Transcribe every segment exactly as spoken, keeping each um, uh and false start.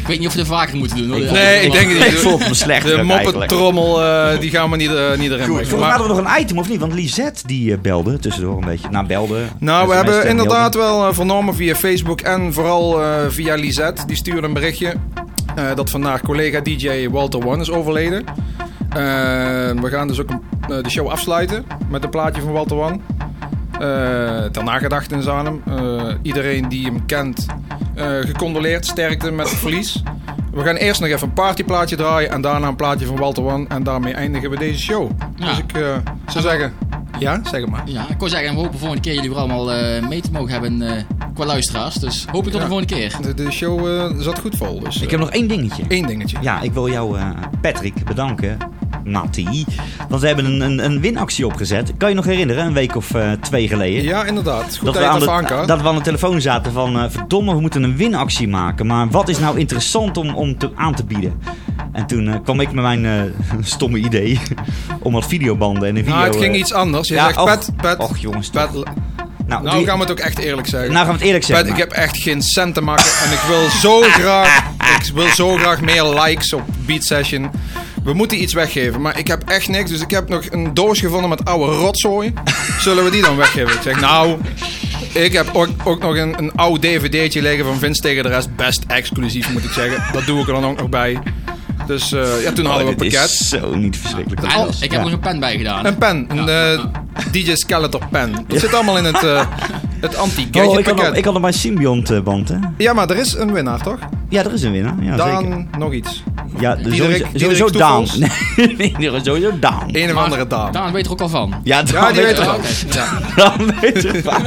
Ik weet niet of we het vaker moeten doen. Hoor. Ik, nee, ik denk niet. Ik voel me slecht. De moppetrommel, uh, die gaan we niet, uh, niet erin brengen. Volgens mij hadden we nog een item, of niet? Want Lisette, die uh, belde tussendoor een beetje. Nou, belde. Nou, we hebben inderdaad beelden. wel uh, vernomen via Facebook en vooral uh, via Lisette. Die stuurde een berichtje uh, dat vandaag collega D J Walter One is overleden. Uh, we gaan dus ook uh, de show afsluiten met een plaatje van Walter One. Uh, ter nagedachtenis aan hem. Uh, iedereen die hem kent, uh, gecondoleerd, sterkte met het verlies. We gaan eerst nog even een partyplaatje draaien en daarna een plaatje van Walter One. En daarmee eindigen we deze show. Ja. Dus ik uh, zou zeggen... Ja, zeg het maar. Ja, ik kon zeggen, we hopen volgende keer jullie weer allemaal uh, mee te mogen hebben uh, qua luisteraars. Dus hoop ik tot ja. de volgende keer. De, de show uh, zat goed vol. Dus, uh, ik heb nog één dingetje. Eén dingetje. Ja, ik wil jou, uh, Patrick, bedanken. Natty. Want we hebben een, een, een winactie opgezet. Kan je nog herinneren? Een week of uh, twee geleden. Ja, inderdaad. Goed dat, dat, we aan de, dat we aan de telefoon zaten van... Uh, verdomme, we moeten een winactie maken. Maar wat is nou interessant om, om te, aan te bieden? En toen uh, kwam ik met mijn uh, stomme idee... om wat videobanden en een video... Nou, het ging iets anders. Je ja, zegt, och, Pat, Pat, och jongens, Pat, nou, nou die, gaan we het ook echt eerlijk zeggen. Nou gaan we het eerlijk zeggen. Pat, ik heb echt geen cent te maken. En ik wil zo graag... ik wil zo graag meer likes op Beat Session. We moeten iets weggeven, maar ik heb echt niks. Dus ik heb nog een doos gevonden met oude rotzooi. Zullen we die dan weggeven? Ik zeg, nou... Ik heb ook, ook nog een, een oud D V D'tje liggen van Vince tegen de rest. Best exclusief, moet ik zeggen. Dat doe ik er dan ook nog bij. Dus uh, ja, toen oh, hadden we een pakket. Dat is zo niet verschrikkelijk. Ja, ik heb ja. nog een pen bij gedaan. Een pen, een ja. uh, D J Skeletor pen. Dat ja. zit allemaal in het, uh, het anti-gadget oh, ik pakket. Had ik had nog mijn Symbiont band, hè? Ja, maar er is een winnaar, toch? Ja, er is een winnaar. Ja, Daan, zeker. nog iets. Ja, sowieso, sowieso Daan. Nee, sowieso Daan. Een of andere Daan. Daan weet er ook al van. Ja, Daan ja die weet er van. Daan weet er van.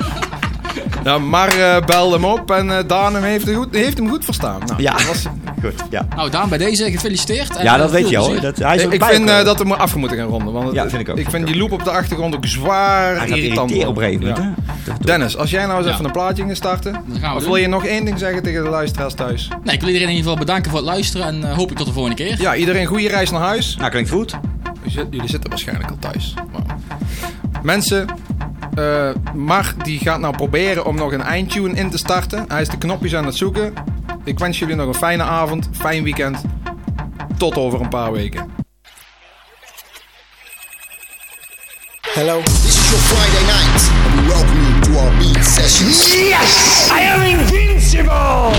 Ja, maar uh, bel hem op en uh, Daan hem heeft, goed, heeft hem goed verstaan. Nou, ja, dat was... goed. Ja. Nou, Daan, bij deze gefeliciteerd. En ja, dat weet je al. Dat, hij is ik vind uh, dat we maar af moeten gaan ronden. Want ja, vind ik ook. Ik vind die loop op de achtergrond ook zwaar hij irritant. Op een gegeven moment, ja. Dennis, als jij nou eens ja. even een plaatje gaat starten. Of wil je nog één ding zeggen tegen de luisteraars thuis? Nee, ik wil iedereen in ieder geval bedanken voor het luisteren. En uh, hoop ik tot de volgende keer. Ja, iedereen goede reis naar huis. Nou, klinkt goed. Jullie zitten waarschijnlijk al thuis. Wow. Mensen... Uh, Mar die gaat nou proberen om nog een eindtune in te starten. Hij is de knopjes aan het zoeken. Ik wens jullie nog een fijne avond, fijn weekend. Tot over een paar weken. Hello, this is your Friday night and we welcome you to our beat sessions. Yes, I am invincible.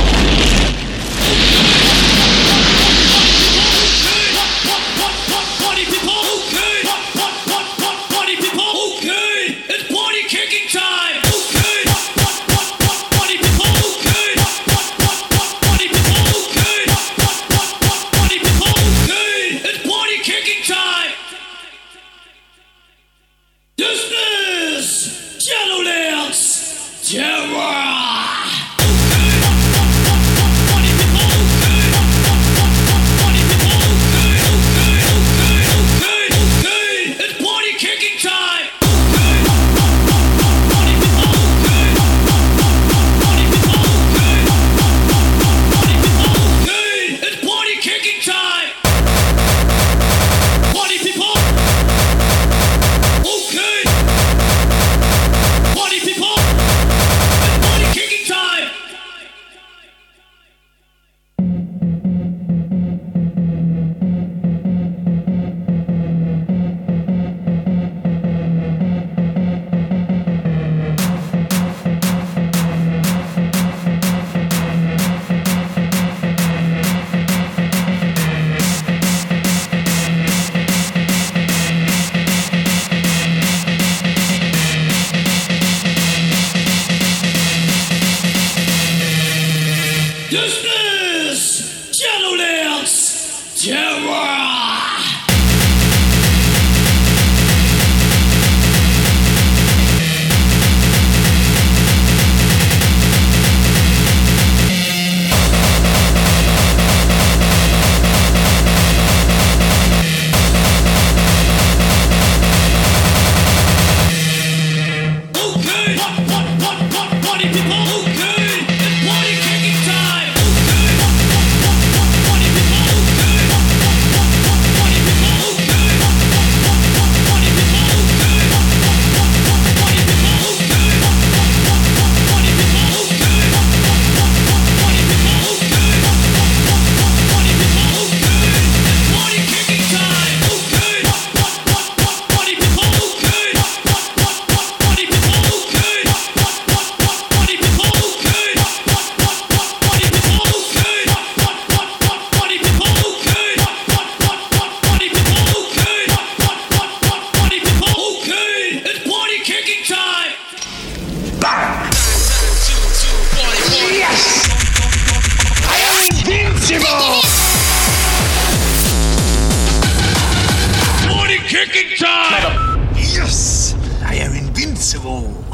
roll.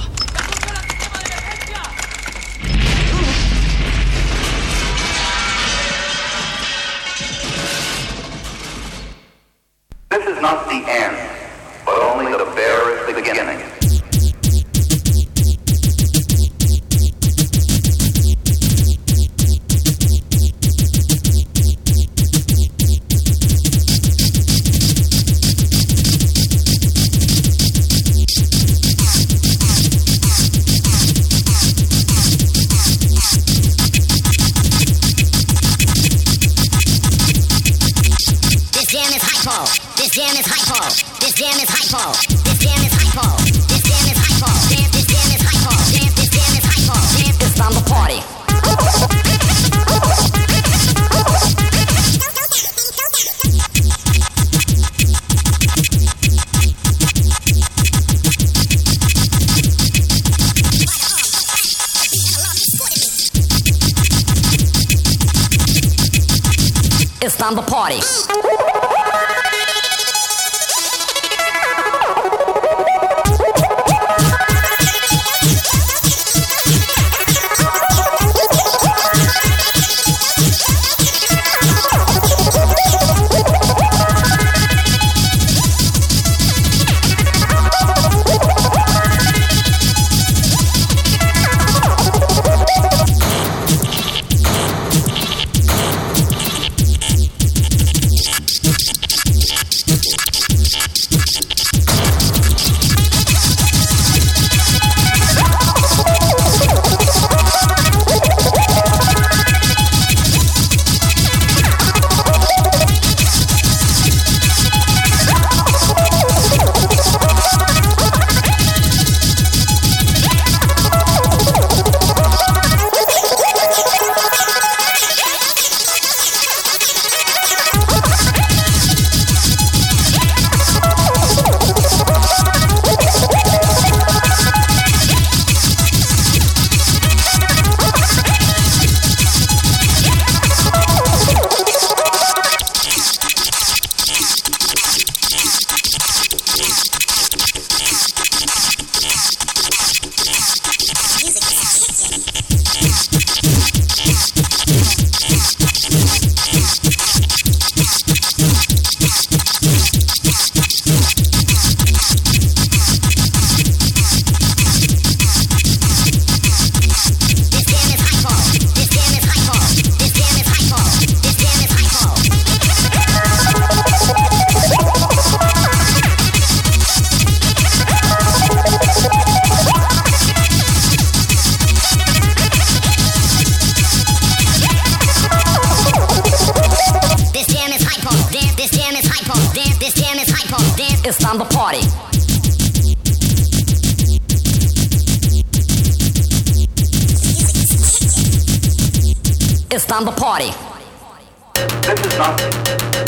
This is not the end, but only the barest beginning. This jam is hypo. This jam is hypo. This jam is hypo. This jam is hypo. Jam, this jam is hypo. Jam, this jam is hypo. Jam, it's time to party. It's time to party. It's time to party. It's time to party. This is not